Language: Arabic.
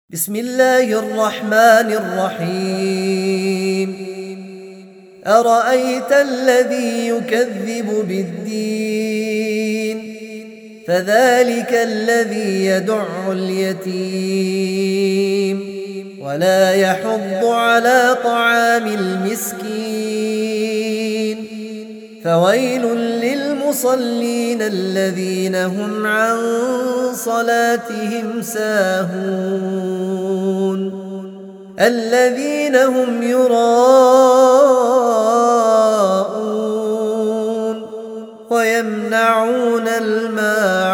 بسم الله الرحمن الرحيم. أرأيت الذي يكذب بالدين فذلك الذي يدع اليتيم ولا يحض على طعام المسكين فويل للمصلين الذين هم عن صلاتهم ساهون الذين هم يراءون ويمنعون الماعون